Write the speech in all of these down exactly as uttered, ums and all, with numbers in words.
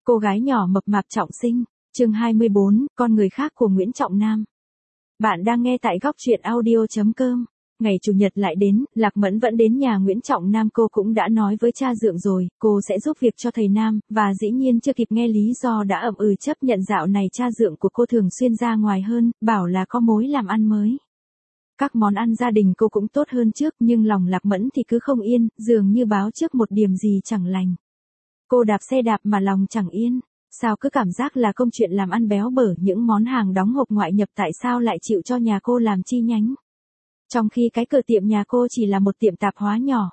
Cô gái nhỏ mập mạp trọng sinh, chương hai mươi bốn, con người khác của Nguyễn Trọng Nam. Bạn đang nghe tại góc truyện audio.com. Ngày Chủ nhật lại đến, Lạc Mẫn vẫn đến nhà Nguyễn Trọng Nam. Cô cũng đã nói với cha dượng rồi, cô sẽ giúp việc cho thầy Nam, và dĩ nhiên chưa kịp nghe lý do đã ậm ừ chấp nhận dạo này cha dượng của cô thường xuyên ra ngoài hơn, bảo là có mối làm ăn mới. Các món ăn gia đình cô cũng tốt hơn trước, nhưng lòng Lạc Mẫn thì cứ không yên, dường như báo trước một điểm gì chẳng lành. Cô đạp xe đạp mà lòng chẳng yên. Sao cứ cảm giác là công chuyện làm ăn béo bở, những món hàng đóng hộp ngoại nhập tại sao lại chịu cho nhà cô làm chi nhánh. Trong khi cái cửa tiệm nhà cô chỉ là một tiệm tạp hóa nhỏ.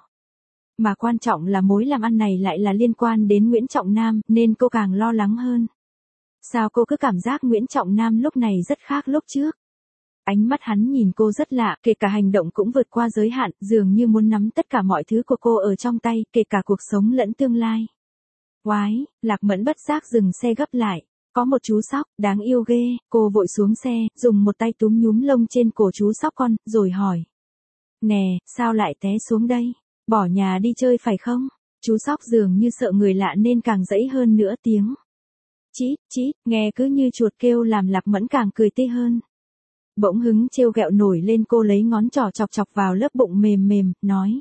Mà quan trọng là mối làm ăn này lại là liên quan đến Nguyễn Trọng Nam, nên cô càng lo lắng hơn. Sao cô cứ cảm giác Nguyễn Trọng Nam lúc này rất khác lúc trước. Ánh mắt hắn nhìn cô rất lạ, kể cả hành động cũng vượt qua giới hạn, dường như muốn nắm tất cả mọi thứ của cô ở trong tay, kể cả cuộc sống lẫn tương lai. Oái, Lạc Mẫn bất giác dừng xe gấp lại. Có một chú sóc, đáng yêu ghê, cô vội xuống xe, dùng một tay túm nhúm lông trên cổ chú sóc con, rồi hỏi. Nè, sao lại té xuống đây? Bỏ nhà đi chơi phải không? Chú sóc dường như sợ người lạ nên càng dãy hơn nữa tiếng. Chít, chít, nghe cứ như chuột kêu làm Lạc Mẫn càng cười tê hơn. Bỗng hứng trêu ghẹo nổi lên, cô lấy ngón trỏ chọc chọc vào lớp bụng mềm mềm, nói.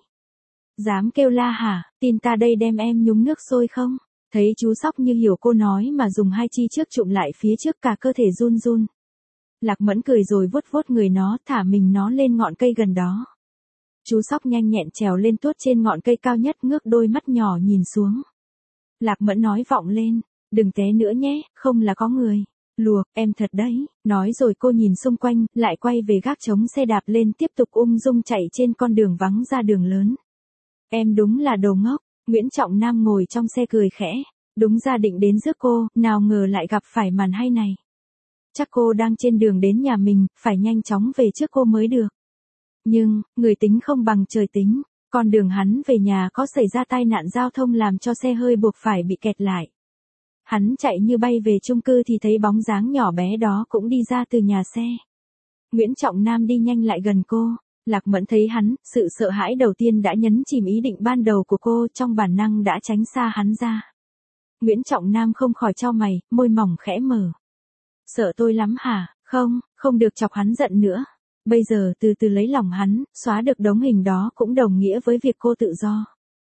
Dám kêu la hả, tin ta đây đem em nhúng nước sôi không? Thấy chú sóc như hiểu cô nói mà dùng hai chi trước chụm lại phía trước, cả cơ thể run run. Lạc Mẫn cười rồi vuốt vuốt người nó, thả mình nó lên ngọn cây gần đó. Chú sóc nhanh nhẹn trèo lên tuốt trên ngọn cây cao nhất, ngước đôi mắt nhỏ nhìn xuống. Lạc Mẫn nói vọng lên, đừng té nữa nhé, không là có người. Luộc, em thật đấy. Nói rồi cô nhìn xung quanh, lại quay về gác chống xe đạp lên, tiếp tục ung dung chạy trên con đường vắng ra đường lớn. Em đúng là đồ ngốc. Nguyễn Trọng Nam ngồi trong xe cười khẽ. Đúng ra định đến rước cô, nào ngờ lại gặp phải màn hay này. Chắc cô đang trên đường đến nhà mình, phải nhanh chóng về trước cô mới được. Nhưng, người tính không bằng trời tính. Con đường hắn về nhà có xảy ra tai nạn giao thông làm cho xe hơi buộc phải bị kẹt lại. Hắn chạy như bay về chung cư thì thấy bóng dáng nhỏ bé đó cũng đi ra từ nhà xe. Nguyễn Trọng Nam đi nhanh lại gần cô. Lạc Mẫn thấy hắn, sự sợ hãi đầu tiên đã nhấn chìm ý định ban đầu của cô, trong bản năng đã tránh xa hắn ra. Nguyễn Trọng Nam không khỏi chau mày, môi mỏng khẽ mở. Sợ tôi lắm hả? Không, không được chọc hắn giận nữa. Bây giờ từ từ lấy lòng hắn, xóa được đống hình đó cũng đồng nghĩa với việc cô tự do.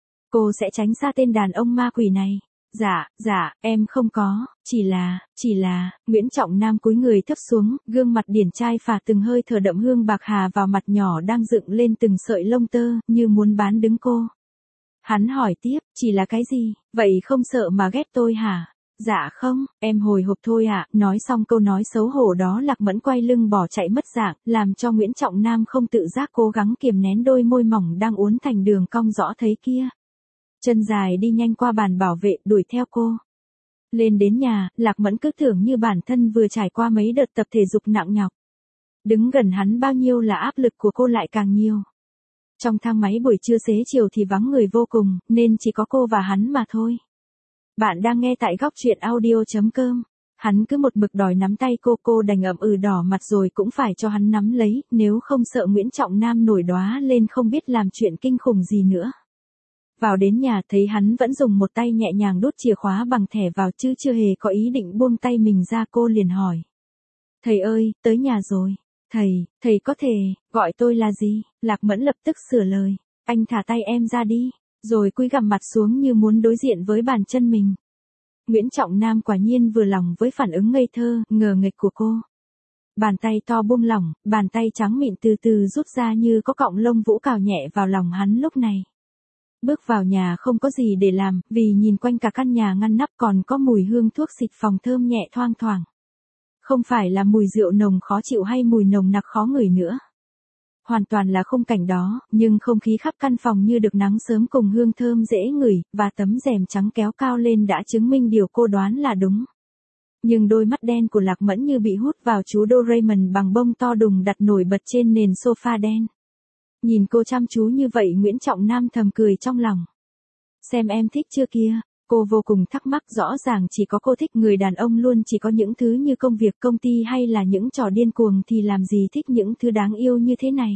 Cô sẽ tránh xa tên đàn ông ma quỷ này. Dạ, dạ, em không có, chỉ là, chỉ là, Nguyễn Trọng Nam cúi người thấp xuống, gương mặt điển trai phả từng hơi thở đậm hương bạc hà vào mặt nhỏ đang dựng lên từng sợi lông tơ, như muốn bán đứng cô. Hắn hỏi tiếp, chỉ là cái gì, vậy không sợ mà ghét tôi hả? Dạ không, em hồi hộp thôi ạ. Nói xong câu nói xấu hổ đó, Lạc Mẫn quay lưng bỏ chạy mất dạng, làm cho Nguyễn Trọng Nam không tự giác cố gắng kiềm nén đôi môi mỏng đang uốn thành đường cong rõ thấy kia. Chân dài đi nhanh qua bàn bảo vệ, đuổi theo cô. Lên đến nhà, Lạc Mẫn cứ tưởng như bản thân vừa trải qua mấy đợt tập thể dục nặng nhọc. Đứng gần hắn bao nhiêu là áp lực của cô lại càng nhiều. Trong thang máy buổi trưa xế chiều thì vắng người vô cùng, nên chỉ có cô và hắn mà thôi. Bạn đang nghe tại góc truyện audio.com. Hắn cứ một mực đòi nắm tay cô, cô đành ậm ừ đỏ mặt rồi cũng phải cho hắn nắm lấy, nếu không sợ Nguyễn Trọng Nam nổi đoá lên không biết làm chuyện kinh khủng gì nữa. Vào đến nhà thấy hắn vẫn dùng một tay nhẹ nhàng đút chìa khóa bằng thẻ vào chứ chưa hề có ý định buông tay mình ra, cô liền hỏi. Thầy ơi, tới nhà rồi. Thầy, thầy có thể, gọi tôi là gì? Lạc Mẫn lập tức sửa lời. Anh thả tay em ra đi. Rồi cúi gằm mặt xuống như muốn đối diện với bàn chân mình. Nguyễn Trọng Nam quả nhiên vừa lòng với phản ứng ngây thơ, ngờ nghịch của cô. Bàn tay to buông lỏng, bàn tay trắng mịn từ từ rút ra như có cọng lông vũ cào nhẹ vào lòng hắn lúc này. Bước vào nhà không có gì để làm, vì nhìn quanh cả căn nhà ngăn nắp còn có mùi hương thuốc xịt phòng thơm nhẹ thoang thoảng. Không phải là mùi rượu nồng khó chịu hay mùi nồng nặc khó ngửi nữa. Hoàn toàn là khung cảnh đó, nhưng không khí khắp căn phòng như được nắng sớm cùng hương thơm dễ ngửi, và tấm rèm trắng kéo cao lên đã chứng minh điều cô đoán là đúng. Nhưng đôi mắt đen của Lạc Mẫn như bị hút vào chú Doraemon bằng bông to đùng đặt nổi bật trên nền sofa đen. Nhìn cô chăm chú như vậy, Nguyễn Trọng Nam thầm cười trong lòng. Xem em thích chưa kia? Cô vô cùng thắc mắc, rõ ràng chỉ có cô thích người đàn ông luôn chỉ có những thứ như công việc, công ty hay là những trò điên cuồng thì làm gì thích những thứ đáng yêu như thế này.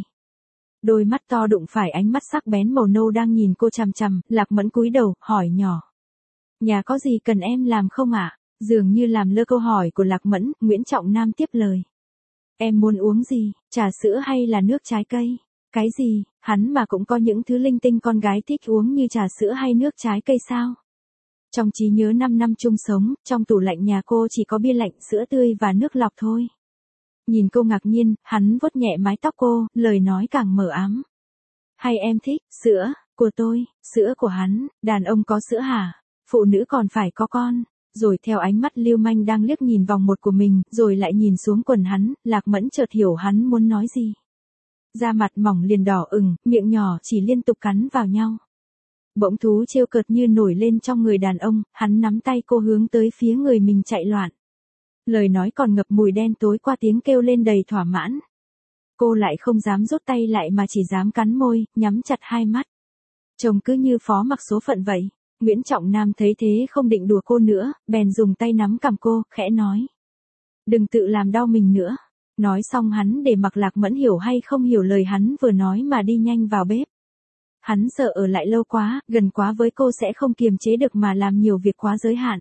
Đôi mắt to đụng phải ánh mắt sắc bén màu nâu đang nhìn cô chằm chằm, Lạc Mẫn cúi đầu, hỏi nhỏ. Nhà có gì cần em làm không ạ? Dường như làm lơ câu hỏi của Lạc Mẫn, Nguyễn Trọng Nam tiếp lời. Em muốn uống gì, trà sữa hay là nước trái cây? Cái gì, hắn mà cũng có những thứ linh tinh con gái thích uống như trà sữa hay nước trái cây sao? Trong trí nhớ năm năm chung sống, trong tủ lạnh nhà cô chỉ có bia lạnh, sữa tươi và nước lọc thôi. Nhìn cô ngạc nhiên, hắn vuốt nhẹ mái tóc cô, lời nói càng mờ ám. Hay em thích, sữa, của tôi, sữa của hắn, đàn ông có sữa hả? Phụ nữ còn phải có con. Rồi theo ánh mắt lưu manh đang liếc nhìn vòng một của mình, rồi lại nhìn xuống quần hắn, Lạc Mẫn chợt hiểu hắn muốn nói gì. Da mặt mỏng liền đỏ ửng, miệng nhỏ chỉ liên tục cắn vào nhau. Bỗng thú trêu cợt như nổi lên trong người đàn ông, hắn nắm tay cô hướng tới phía người mình chạy loạn. Lời nói còn ngập mùi đen tối qua tiếng kêu lên đầy thỏa mãn. Cô lại không dám rút tay lại mà chỉ dám cắn môi, nhắm chặt hai mắt. Chồng cứ như phó mặc số phận vậy. Nguyễn Trọng Nam thấy thế không định đùa cô nữa, bèn dùng tay nắm cằm cô, khẽ nói. Đừng tự làm đau mình nữa. Nói xong hắn để mặc Lạc Mẫn hiểu hay không hiểu lời hắn vừa nói mà đi nhanh vào bếp. Hắn sợ ở lại lâu quá, gần quá với cô sẽ không kiềm chế được mà làm nhiều việc quá giới hạn.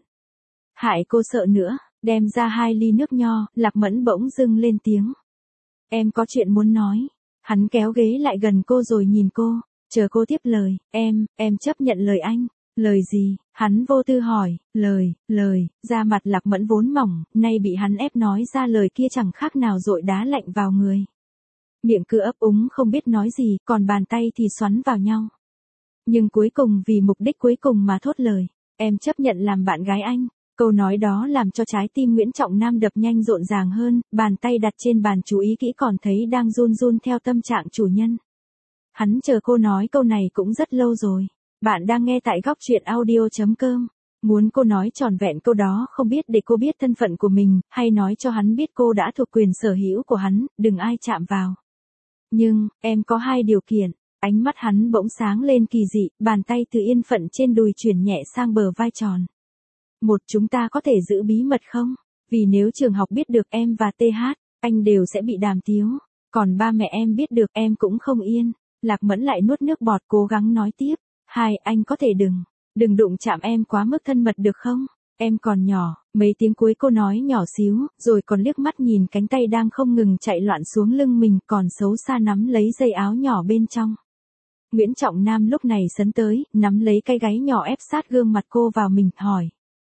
Hại cô sợ nữa, đem ra hai ly nước nho, Lạc Mẫn bỗng dưng lên tiếng. Em có chuyện muốn nói. Hắn kéo ghế lại gần cô rồi nhìn cô, chờ cô tiếp lời, em, em chấp nhận lời anh. Lời gì? Hắn vô tư hỏi, lời, lời, da mặt Lạc Mẫn vốn mỏng, nay bị hắn ép nói ra lời kia chẳng khác nào dội đá lạnh vào người. Miệng cứ ấp úng không biết nói gì, còn bàn tay thì xoắn vào nhau. Nhưng cuối cùng vì mục đích cuối cùng mà thốt lời, em chấp nhận làm bạn gái anh. Câu nói đó làm cho trái tim Nguyễn Trọng Nam đập nhanh rộn ràng hơn, bàn tay đặt trên bàn chú ý kỹ còn thấy đang run run theo tâm trạng chủ nhân. Hắn chờ cô nói câu này cũng rất lâu rồi. Bạn đang nghe tại góc truyện audio chấm com. Muốn cô nói tròn vẹn câu đó không biết để cô biết thân phận của mình, hay nói cho hắn biết cô đã thuộc quyền sở hữu của hắn, đừng ai chạm vào. Nhưng, em có hai điều kiện. Ánh mắt hắn bỗng sáng lên kỳ dị, bàn tay từ yên phận trên đùi chuyển nhẹ sang bờ vai tròn. Một, chúng ta có thể giữ bí mật không? Vì nếu trường học biết được em và tê hát, anh đều sẽ bị đàm tiếu. Còn ba mẹ em biết được em cũng không yên. Lạc Mẫn lại nuốt nước bọt cố gắng nói tiếp. Hai, anh có thể đừng, đừng đụng chạm em quá mức thân mật được không? Em còn nhỏ, mấy tiếng cuối cô nói nhỏ xíu, rồi còn liếc mắt nhìn cánh tay đang không ngừng chạy loạn xuống lưng mình còn xấu xa nắm lấy dây áo nhỏ bên trong. Nguyễn Trọng Nam lúc này sấn tới, nắm lấy cái gáy nhỏ ép sát gương mặt cô vào mình, hỏi.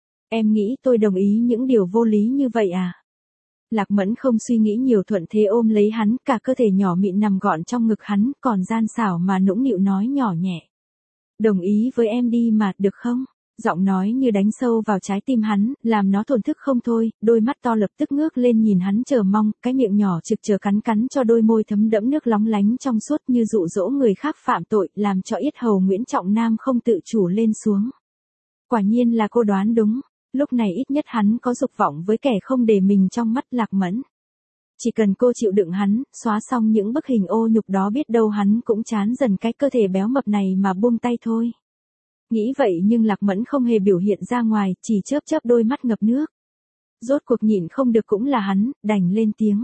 Em nghĩ tôi đồng ý những điều vô lý như vậy à? Lạc Mẫn không suy nghĩ nhiều thuận thế ôm lấy hắn, cả cơ thể nhỏ mịn nằm gọn trong ngực hắn, còn gian xảo mà nũng nịu nói nhỏ nhẹ. Đồng ý với em đi mà, được không? Giọng nói như đánh sâu vào trái tim hắn, làm nó thổn thức không thôi, đôi mắt to lập tức ngước lên nhìn hắn chờ mong, cái miệng nhỏ trực chờ cắn cắn cho đôi môi thấm đẫm nước lóng lánh trong suốt như dụ dỗ người khác phạm tội, làm cho yết hầu Nguyễn Trọng Nam không tự chủ lên xuống. Quả nhiên là cô đoán đúng, lúc này ít nhất hắn có dục vọng với kẻ không để mình trong mắt Lạc Mẫn. Chỉ cần cô chịu đựng hắn, xóa xong những bức hình ô nhục đó biết đâu hắn cũng chán dần cái cơ thể béo mập này mà buông tay thôi. Nghĩ vậy nhưng Lạc Mẫn không hề biểu hiện ra ngoài, chỉ chớp chớp đôi mắt ngập nước. Rốt cuộc nhịn không được cũng là hắn, đành lên tiếng.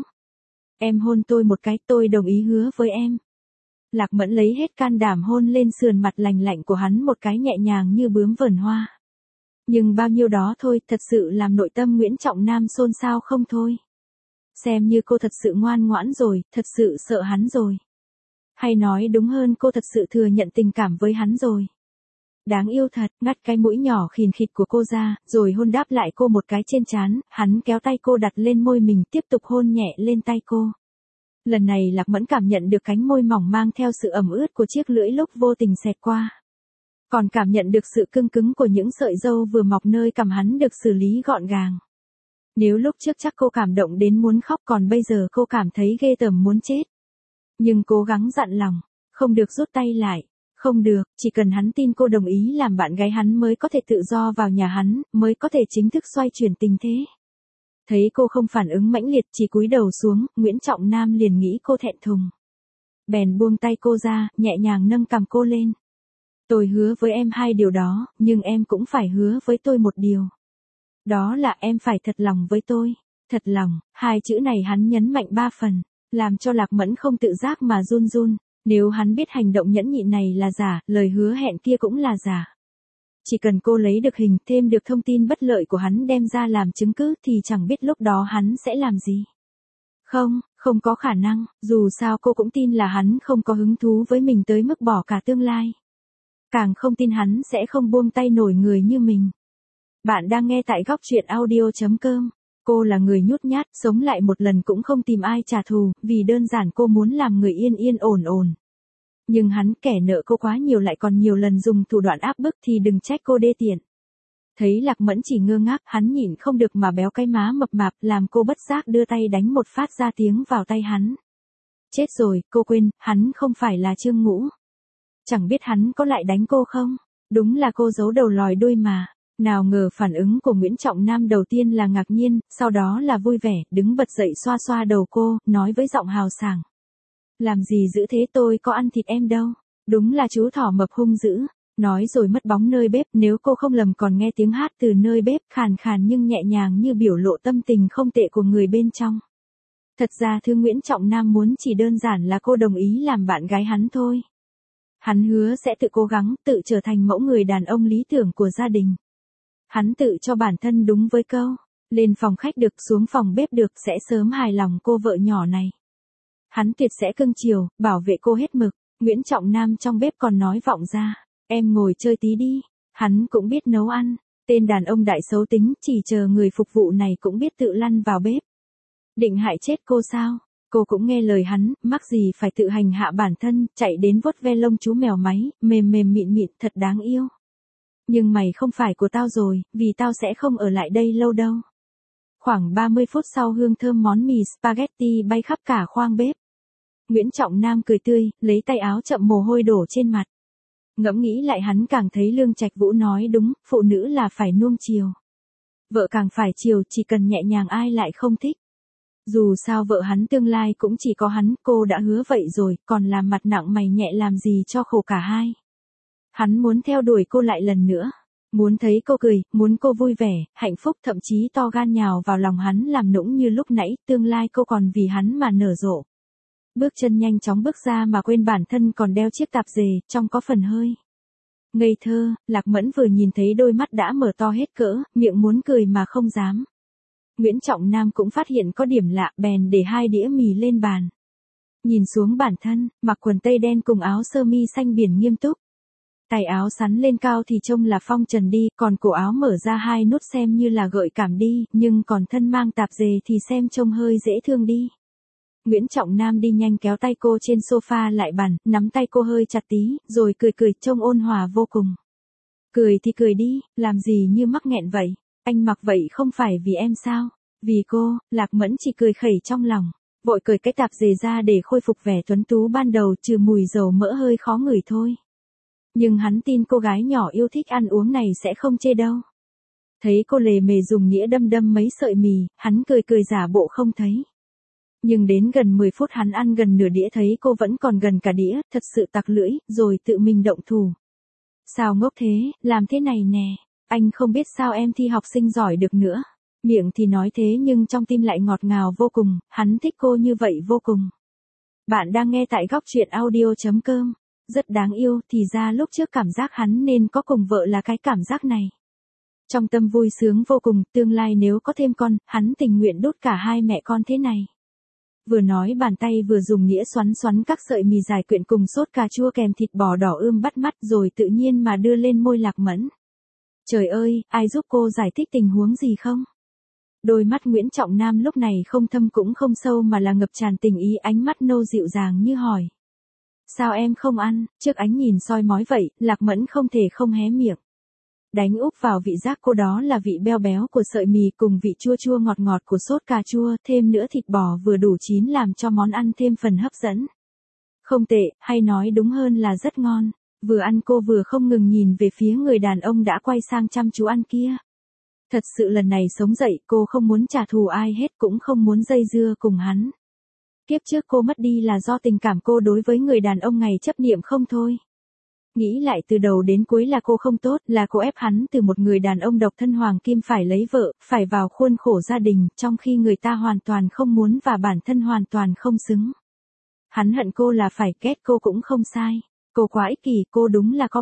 Em hôn tôi một cái, tôi đồng ý hứa với em. Lạc Mẫn lấy hết can đảm hôn lên sườn mặt lành lạnh của hắn một cái nhẹ nhàng như bướm vờn hoa. Nhưng bao nhiêu đó thôi, thật sự làm nội tâm Nguyễn Trọng Nam xôn xao không thôi. Xem như cô thật sự ngoan ngoãn rồi, thật sự sợ hắn rồi. Hay nói đúng hơn cô thật sự thừa nhận tình cảm với hắn rồi. Đáng yêu thật, ngắt cái mũi nhỏ khìn khịt của cô ra, rồi hôn đáp lại cô một cái trên trán, hắn kéo tay cô đặt lên môi mình tiếp tục hôn nhẹ lên tay cô. Lần này Lạc Mẫn cảm nhận được cánh môi mỏng mang theo sự ẩm ướt của chiếc lưỡi lúc vô tình xẹt qua. Còn cảm nhận được sự cưng cứng của những sợi râu vừa mọc nơi cằm hắn được xử lý gọn gàng. Nếu lúc trước chắc cô cảm động đến muốn khóc, còn bây giờ cô cảm thấy ghê tởm muốn chết. Nhưng cố gắng dặn lòng, không được rút tay lại, không được, chỉ cần hắn tin cô đồng ý làm bạn gái hắn mới có thể tự do vào nhà hắn, mới có thể chính thức xoay chuyển tình thế. Thấy cô không phản ứng mãnh liệt chỉ cúi đầu xuống, Nguyễn Trọng Nam liền nghĩ cô thẹn thùng. Bèn buông tay cô ra, nhẹ nhàng nâng cằm cô lên. Tôi hứa với em hai điều đó, nhưng em cũng phải hứa với tôi một điều. Đó là em phải thật lòng với tôi. Thật lòng, hai chữ này hắn nhấn mạnh ba phần, làm cho Lạc Mẫn không tự giác mà run run. Nếu hắn biết hành động nhẫn nhịn này là giả, lời hứa hẹn kia cũng là giả. Chỉ cần cô lấy được hình, thêm được thông tin bất lợi của hắn đem ra làm chứng cứ thì chẳng biết lúc đó hắn sẽ làm gì. Không, không có khả năng, dù sao cô cũng tin là hắn không có hứng thú với mình tới mức bỏ cả tương lai. Càng không tin hắn sẽ không buông tay nổi người như mình. Bạn đang nghe tại góc truyện audio chấm com. Cô là người nhút nhát, sống lại một lần cũng không tìm ai trả thù, vì đơn giản cô muốn làm người yên yên ổn ổn. Nhưng hắn kẻ nợ cô quá nhiều lại còn nhiều lần dùng thủ đoạn áp bức thì đừng trách cô đê tiện. Thấy Lạc Mẫn chỉ ngơ ngác, hắn nhịn không được mà béo cái má mập mạp làm cô bất giác đưa tay đánh một phát ra tiếng vào tay hắn. Chết rồi, cô quên, hắn không phải là Trương Ngũ. Chẳng biết hắn có lại đánh cô không? Đúng là cô giấu đầu lòi đuôi mà. Nào ngờ phản ứng của Nguyễn Trọng Nam đầu tiên là ngạc nhiên, sau đó là vui vẻ, đứng bật dậy xoa xoa đầu cô, nói với giọng hào sảng. Làm gì dữ thế, tôi có ăn thịt em đâu. Đúng là chú thỏ mập hung dữ. Nói rồi mất bóng nơi bếp, nếu cô không lầm còn nghe tiếng hát từ nơi bếp khàn khàn nhưng nhẹ nhàng như biểu lộ tâm tình không tệ của người bên trong. Thật ra thư Nguyễn Trọng Nam muốn chỉ đơn giản là cô đồng ý làm bạn gái hắn thôi. Hắn hứa sẽ tự cố gắng, tự trở thành mẫu người đàn ông lý tưởng của gia đình. Hắn tự cho bản thân đúng với câu, lên phòng khách được, xuống phòng bếp được, sẽ sớm hài lòng cô vợ nhỏ này. Hắn tuyệt sẽ cưng chiều, bảo vệ cô hết mực. Nguyễn Trọng Nam trong bếp còn nói vọng ra, em ngồi chơi tí đi. Hắn cũng biết nấu ăn, tên đàn ông đại xấu tính, chỉ chờ người phục vụ này cũng biết tự lăn vào bếp. Định hại chết cô sao? Cô cũng nghe lời hắn, mắc gì phải tự hành hạ bản thân, chạy đến vuốt ve lông chú mèo máy, mềm mềm mịn mịn, thật đáng yêu. Nhưng mày không phải của tao rồi, vì tao sẽ không ở lại đây lâu đâu. Khoảng ba mươi phút sau hương thơm món mì spaghetti bay khắp cả khoang bếp. Nguyễn Trọng Nam cười tươi, lấy tay áo chậm mồ hôi đổ trên mặt. Ngẫm nghĩ lại hắn càng thấy Lương Trạch Vũ nói đúng, phụ nữ là phải nuông chiều. Vợ càng phải chiều, chỉ cần nhẹ nhàng ai lại không thích. Dù sao vợ hắn tương lai cũng chỉ có hắn, cô đã hứa vậy rồi, còn làm mặt nặng mày nhẹ làm gì cho khổ cả hai. Hắn muốn theo đuổi cô lại lần nữa. Muốn thấy cô cười, muốn cô vui vẻ, hạnh phúc, thậm chí to gan nhào vào lòng hắn làm nũng như lúc nãy, tương lai cô còn vì hắn mà nở rộ. Bước chân nhanh chóng bước ra mà quên bản thân còn đeo chiếc tạp dề, trong có phần hơi ngây thơ. Lạc Mẫn vừa nhìn thấy đôi mắt đã mở to hết cỡ, miệng muốn cười mà không dám. Nguyễn Trọng Nam cũng phát hiện có điểm lạ, bèn để hai đĩa mì lên bàn. Nhìn xuống bản thân, mặc quần tây đen cùng áo sơ mi xanh biển nghiêm túc. Tay áo sắn lên cao thì trông là phong trần đi, còn cổ áo mở ra hai nút xem như là gợi cảm đi, nhưng còn thân mang tạp dề thì xem trông hơi dễ thương đi. Nguyễn Trọng Nam đi nhanh kéo tay cô trên sofa lại bàn, nắm tay cô hơi chặt tí, rồi cười cười trông ôn hòa vô cùng. Cười thì cười đi, làm gì như mắc nghẹn vậy, anh mặc vậy không phải vì em sao, vì cô. Lạc Mẫn chỉ cười khẩy trong lòng, vội cởi cái tạp dề ra để khôi phục vẻ tuấn tú ban đầu, trừ mùi dầu mỡ hơi khó ngửi thôi. Nhưng hắn tin cô gái nhỏ yêu thích ăn uống này sẽ không chê đâu. Thấy cô lề mề dùng nĩa đâm đâm mấy sợi mì, hắn cười cười giả bộ không thấy. Nhưng đến gần mười phút hắn ăn gần nửa đĩa thấy cô vẫn còn gần cả đĩa, thật sự tặc lưỡi, rồi tự mình động thủ. Sao ngốc thế, làm thế này nè, anh không biết sao em thi học sinh giỏi được nữa. Miệng thì nói thế nhưng trong tim lại ngọt ngào vô cùng, hắn thích cô như vậy vô cùng. Bạn đang nghe tại góc truyện audio chấm com. Rất đáng yêu, thì ra lúc trước cảm giác hắn nên có cùng vợ là cái cảm giác này. Trong tâm vui sướng vô cùng, tương lai nếu có thêm con, hắn tình nguyện đút cả hai mẹ con thế này. Vừa nói bàn tay vừa dùng nĩa xoắn xoắn các sợi mì dài quyện cùng sốt cà chua kèm thịt bò đỏ ươm bắt mắt rồi tự nhiên mà đưa lên môi Lạc Mẫn. Trời ơi, ai giúp cô giải thích tình huống gì không? Đôi mắt Nguyễn Trọng Nam lúc này không thâm cũng không sâu mà là ngập tràn tình ý, ánh mắt nâu dịu dàng như hỏi. Sao em không ăn? Trước ánh nhìn soi mói vậy, Lạc Mẫn không thể không hé miệng. Đánh úp vào vị giác cô đó là vị beo béo của sợi mì cùng vị chua chua ngọt ngọt của sốt cà chua, thêm nữa thịt bò vừa đủ chín làm cho món ăn thêm phần hấp dẫn. Không tệ, hay nói đúng hơn là rất ngon. Vừa ăn cô vừa không ngừng nhìn về phía người đàn ông đã quay sang chăm chú ăn kia. Thật sự lần này sống dậy, cô không muốn trả thù ai hết, cũng không muốn dây dưa cùng hắn. Kiếp trước cô mất đi là do tình cảm cô đối với người đàn ông ngày chấp niệm không thôi. Nghĩ lại từ đầu đến cuối là cô không tốt, là cô ép hắn từ một người đàn ông độc thân hoàng kim phải lấy vợ, phải vào khuôn khổ gia đình, trong khi người ta hoàn toàn không muốn và bản thân hoàn toàn không xứng. Hắn hận cô là phải, ghét cô cũng không sai. Cô quá ích kỷ, cô đúng là có bệnh.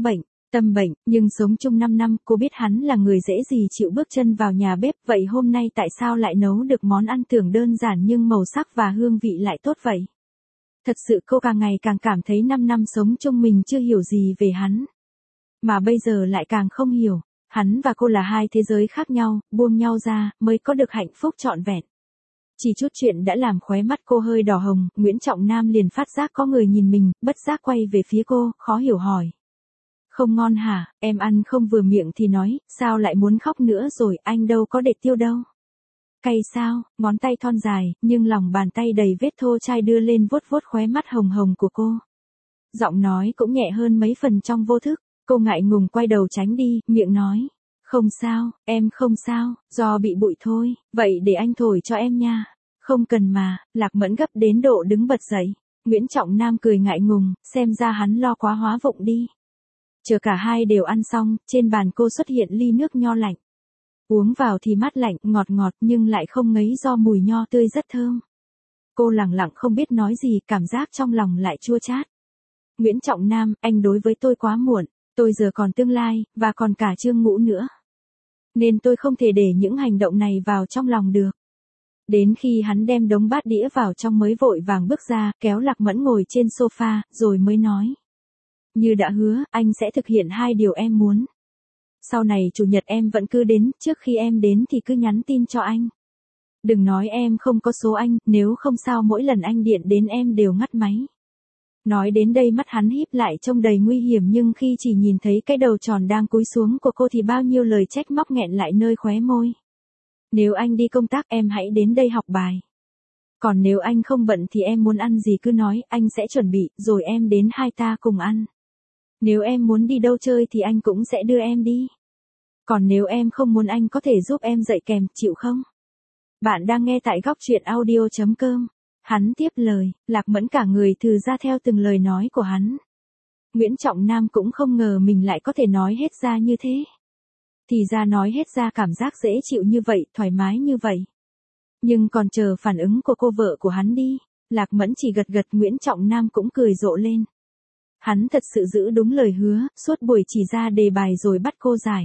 Tâm bệnh, nhưng sống chung năm năm, cô biết hắn là người dễ gì chịu bước chân vào nhà bếp, vậy hôm nay tại sao lại nấu được món ăn tưởng đơn giản nhưng màu sắc và hương vị lại tốt vậy? Thật sự cô càng ngày càng cảm thấy năm năm sống chung mình chưa hiểu gì về hắn. Mà bây giờ lại càng không hiểu, hắn và cô là hai thế giới khác nhau, buông nhau ra, mới có được hạnh phúc trọn vẹn. Chỉ chút chuyện đã làm khóe mắt cô hơi đỏ hồng, Nguyễn Trọng Nam liền phát giác có người nhìn mình, bất giác quay về phía cô, khó hiểu hỏi. Không ngon hả, em ăn không vừa miệng thì nói, sao lại muốn khóc nữa rồi, anh đâu có để tiêu đâu. Cay sao, ngón tay thon dài, nhưng lòng bàn tay đầy vết thô chai đưa lên vuốt vuốt khóe mắt hồng hồng của cô. Giọng nói cũng nhẹ hơn mấy phần trong vô thức, cô ngại ngùng quay đầu tránh đi, miệng nói. Không sao, em không sao, do bị bụi thôi, vậy để anh thổi cho em nha. Không cần mà, Lạc Mẫn gấp đến độ đứng bật dậy. Nguyễn Trọng Nam cười ngại ngùng, xem ra hắn lo quá hóa vụng đi. Chờ cả hai đều ăn xong, trên bàn cô xuất hiện ly nước nho lạnh. Uống vào thì mát lạnh, ngọt ngọt nhưng lại không ngấy do mùi nho tươi rất thơm. Cô lẳng lặng không biết nói gì, cảm giác trong lòng lại chua chát. Nguyễn Trọng Nam, anh đối với tôi quá muộn, tôi giờ còn tương lai, và còn cả Trương Ngũ nữa. Nên tôi không thể để những hành động này vào trong lòng được. Đến khi hắn đem đống bát đĩa vào trong mới vội vàng bước ra, kéo Lạc Mẫn ngồi trên sofa, rồi mới nói. Như đã hứa, anh sẽ thực hiện hai điều em muốn. Sau này chủ nhật em vẫn cứ đến, trước khi em đến thì cứ nhắn tin cho anh. Đừng nói em không có số anh, nếu không sao mỗi lần anh điện đến em đều ngắt máy. Nói đến đây mắt hắn híp lại trông đầy nguy hiểm, nhưng khi chỉ nhìn thấy cái đầu tròn đang cúi xuống của cô thì bao nhiêu lời trách móc nghẹn lại nơi khóe môi. Nếu anh đi công tác em hãy đến đây học bài. Còn nếu anh không bận thì em muốn ăn gì cứ nói, anh sẽ chuẩn bị, rồi em đến hai ta cùng ăn. Nếu em muốn đi đâu chơi thì anh cũng sẽ đưa em đi. Còn nếu em không muốn anh có thể giúp em dạy kèm, chịu không? Bạn đang nghe tại góc truyện audio chấm com. Hắn tiếp lời, Lạc Mẫn cả người thừ ra theo từng lời nói của hắn. Nguyễn Trọng Nam cũng không ngờ mình lại có thể nói hết ra như thế. Thì ra nói hết ra cảm giác dễ chịu như vậy, thoải mái như vậy. Nhưng còn chờ phản ứng của cô vợ của hắn đi, Lạc Mẫn chỉ gật gật, Nguyễn Trọng Nam cũng cười rộ lên. Hắn thật sự giữ đúng lời hứa, suốt buổi chỉ ra đề bài rồi bắt cô giải.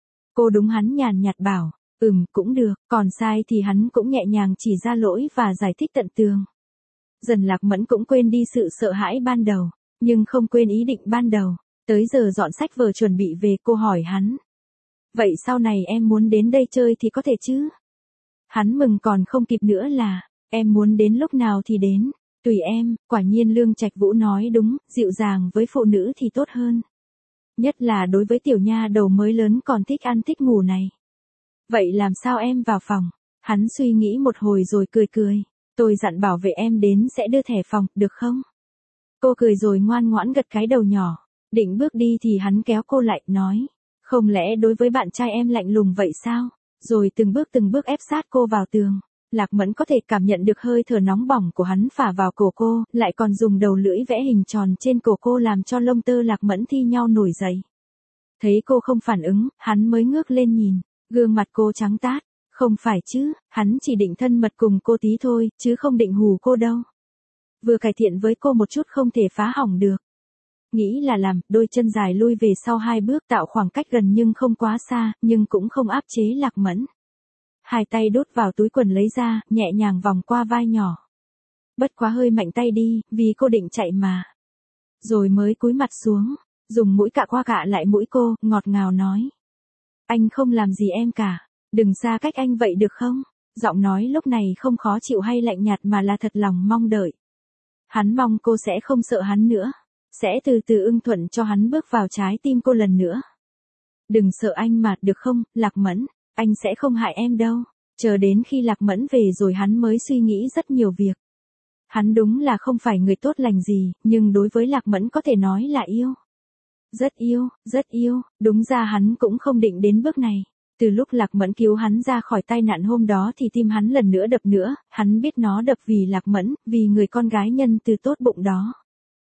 Cô đúng hắn nhàn nhạt bảo, ừm, cũng được, còn sai thì hắn cũng nhẹ nhàng chỉ ra lỗi và giải thích tận tường. Dần Lạc Mẫn cũng quên đi sự sợ hãi ban đầu, nhưng không quên ý định ban đầu. Tới giờ dọn sách vở chuẩn bị về, cô hỏi hắn. Vậy sau này em muốn đến đây chơi thì có thể chứ? Hắn mừng còn không kịp nữa là, em muốn đến lúc nào thì đến. Tùy em, quả nhiên Lương Trạch Vũ nói đúng, dịu dàng với phụ nữ thì tốt hơn. Nhất là đối với tiểu nha đầu mới lớn còn thích ăn thích ngủ này. Vậy làm sao em vào phòng? Hắn suy nghĩ một hồi rồi cười cười. Tôi dặn bảo vệ em đến sẽ đưa thẻ phòng, được không? Cô cười rồi ngoan ngoãn gật cái đầu nhỏ. Định bước đi thì hắn kéo cô lại, nói. Không lẽ đối với bạn trai em lạnh lùng vậy sao? Rồi từng bước từng bước ép sát cô vào tường. Lạc Mẫn có thể cảm nhận được hơi thở nóng bỏng của hắn phả vào cổ cô, lại còn dùng đầu lưỡi vẽ hình tròn trên cổ cô làm cho lông tơ Lạc Mẫn thi nhau nổi dậy. Thấy cô không phản ứng, hắn mới ngước lên nhìn, gương mặt cô trắng tát. Không phải chứ, hắn chỉ định thân mật cùng cô tí thôi, chứ không định hù cô đâu. Vừa cải thiện với cô một chút không thể phá hỏng được. Nghĩ là làm, đôi chân dài lui về sau hai bước tạo khoảng cách gần nhưng không quá xa, nhưng cũng không áp chế Lạc Mẫn. Hai tay đút vào túi quần lấy ra, nhẹ nhàng vòng qua vai nhỏ. Bất quá hơi mạnh tay đi, vì cô định chạy mà. Rồi mới cúi mặt xuống, dùng mũi cạ qua cạ lại mũi cô, ngọt ngào nói. Anh không làm gì em cả, đừng xa cách anh vậy được không? Giọng nói lúc này không khó chịu hay lạnh nhạt mà là thật lòng mong đợi. Hắn mong cô sẽ không sợ hắn nữa, sẽ từ từ ưng thuận cho hắn bước vào trái tim cô lần nữa. Đừng sợ anh mà, được không, Lạc Mẫn? Anh sẽ không hại em đâu. Chờ đến khi Lạc Mẫn về rồi hắn mới suy nghĩ rất nhiều việc. Hắn đúng là không phải người tốt lành gì, nhưng đối với Lạc Mẫn có thể nói là yêu. Rất yêu, rất yêu, đúng ra hắn cũng không định đến bước này. Từ lúc Lạc Mẫn cứu hắn ra khỏi tai nạn hôm đó thì tim hắn lần nữa đập nữa, hắn biết nó đập vì Lạc Mẫn, vì người con gái nhân từ tốt bụng đó.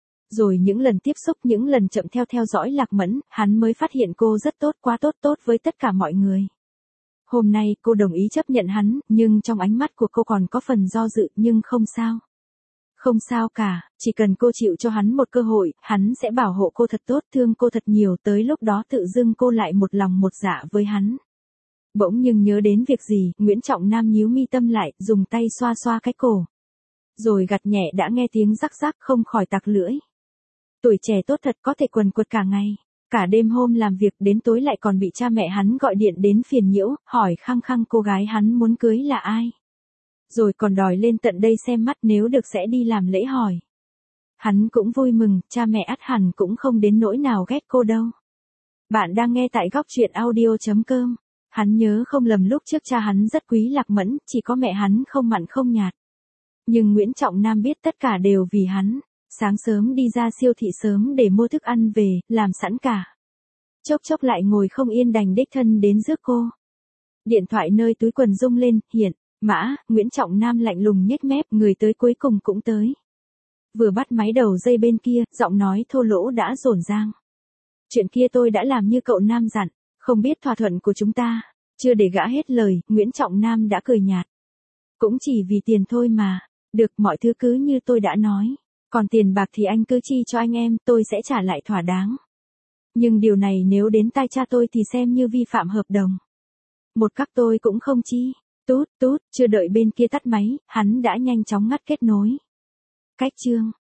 Rồi những lần tiếp xúc, những lần chậm theo theo dõi Lạc Mẫn, hắn mới phát hiện cô rất tốt, quá tốt tốt với tất cả mọi người. Hôm nay cô đồng ý chấp nhận hắn, nhưng trong ánh mắt của cô còn có phần do dự, nhưng không sao. Không sao cả, chỉ cần cô chịu cho hắn một cơ hội, hắn sẽ bảo hộ cô thật tốt, thương cô thật nhiều, tới lúc đó tự dưng cô lại một lòng một dạ với hắn. Bỗng nhưng nhớ đến việc gì, Nguyễn Trọng Nam nhíu mi tâm lại, dùng tay xoa xoa cái cổ. Rồi gật nhẹ, đã nghe tiếng rắc rắc, không khỏi tặc lưỡi. Tuổi trẻ tốt thật, có thể quần quật cả ngày. Cả đêm hôm làm việc đến tối lại còn bị cha mẹ hắn gọi điện đến phiền nhiễu, hỏi khăng khăng cô gái hắn muốn cưới là ai. Rồi còn đòi lên tận đây xem mắt, nếu được sẽ đi làm lễ hỏi. Hắn cũng vui mừng, cha mẹ ắt hẳn cũng không đến nỗi nào ghét cô đâu. Bạn đang nghe tại góc truyện audio chấm com. Hắn nhớ không lầm lúc trước cha hắn rất quý Lạc Mẫn, chỉ có mẹ hắn không mặn không nhạt. Nhưng Nguyễn Trọng Nam biết tất cả đều vì hắn. Sáng sớm đi ra siêu thị sớm để mua thức ăn về, làm sẵn cả. Chốc chốc lại ngồi không yên đành đích thân đến rước cô. Điện thoại nơi túi quần rung lên, hiện, mã, Nguyễn Trọng Nam lạnh lùng nhếch mép, người tới cuối cùng cũng tới. Vừa bắt máy đầu dây bên kia, giọng nói thô lỗ đã rổn rang. Chuyện kia tôi đã làm như cậu Nam dặn, không biết thỏa thuận của chúng ta. Chưa để gã hết lời, Nguyễn Trọng Nam đã cười nhạt. Cũng chỉ vì tiền thôi mà, được, mọi thứ cứ như tôi đã nói. Còn tiền bạc thì anh cứ chi cho anh em, tôi sẽ trả lại thỏa đáng. Nhưng điều này nếu đến tai cha tôi thì xem như vi phạm hợp đồng. Một các tôi cũng không chi. Tút, tút, chưa đợi bên kia tắt máy, hắn đã nhanh chóng ngắt kết nối. Cách chương.